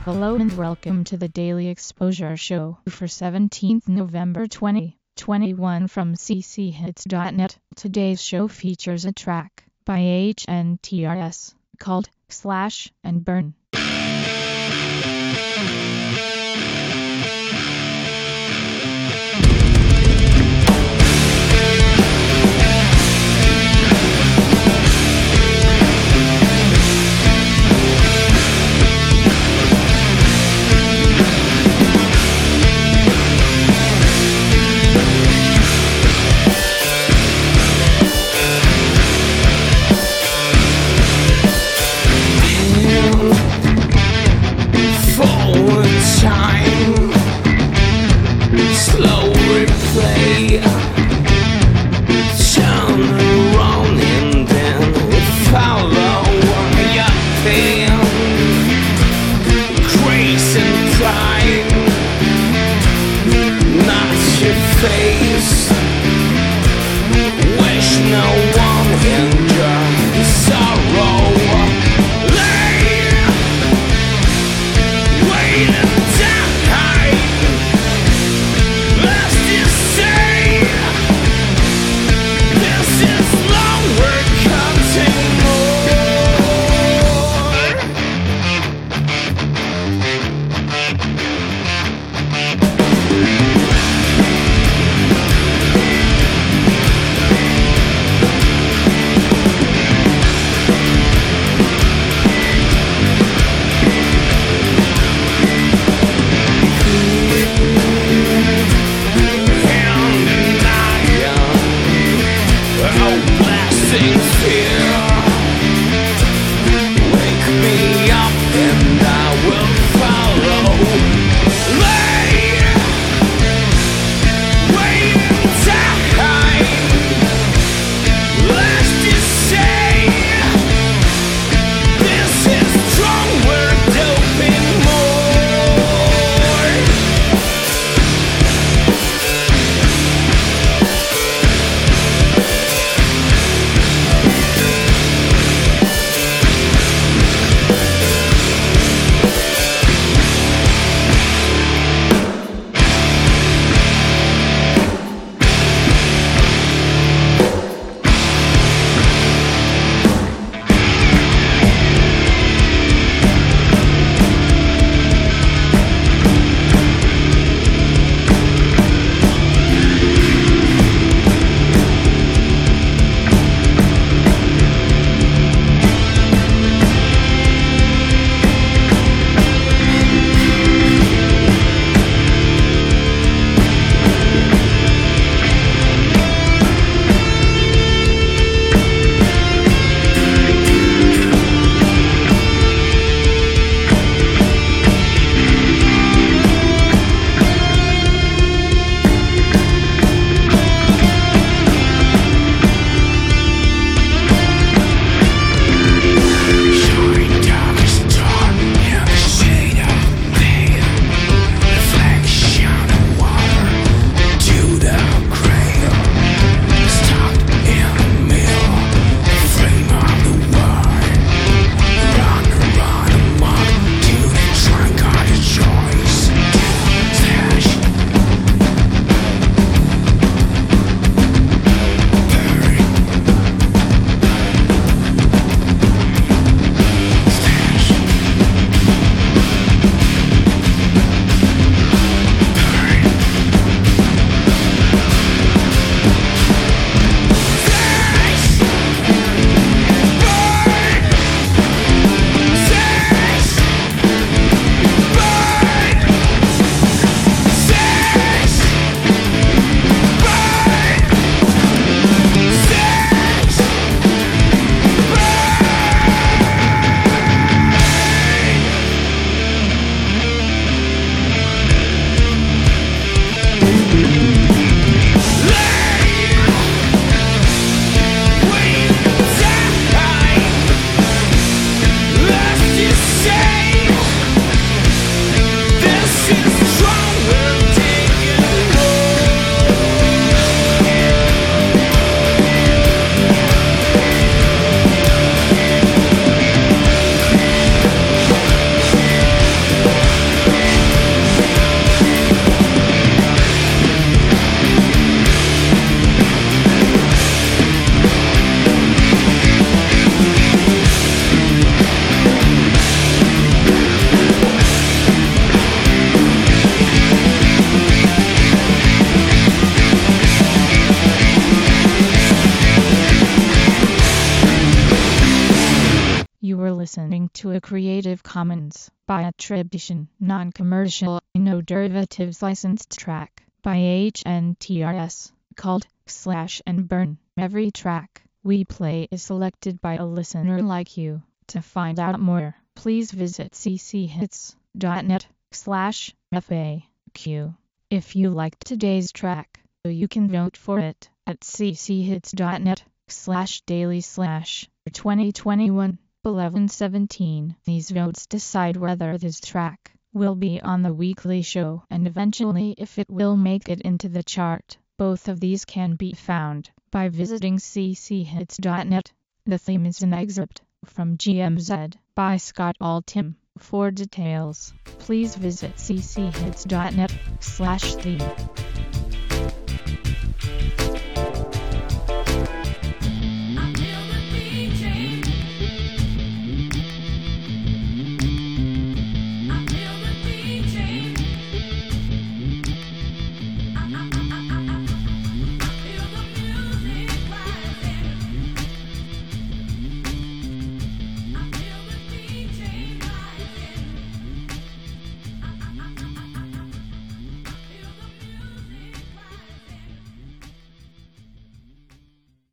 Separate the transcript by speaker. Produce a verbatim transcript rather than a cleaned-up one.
Speaker 1: Hello and welcome to the Daily Exposure Show for seventeenth November twenty twenty-one from c c hits dot net. Today's show features a track by H N T R S called Slash and Burn.
Speaker 2: Face. Wish no one endure sorrow. Lay, wait and die. Let's just say this is long we're cutting more.
Speaker 1: listening to a Creative Commons by attribution, non-commercial, no derivatives licensed track by H N T R S called Slash and Burn. Every track we play is selected by a listener like you. To find out more, please visit cchits.net slash FAQ. If you liked today's track, you can vote for it at cchits.net slash daily slash twenty twenty-one eleven seventeen. These votes decide whether this track will be on the weekly show and eventually if it will make it into the chart. Both of these can be found by visiting cchits.net. The theme is an excerpt from G M Z by Scott Altham. For details, please visit cchits.net slash theme.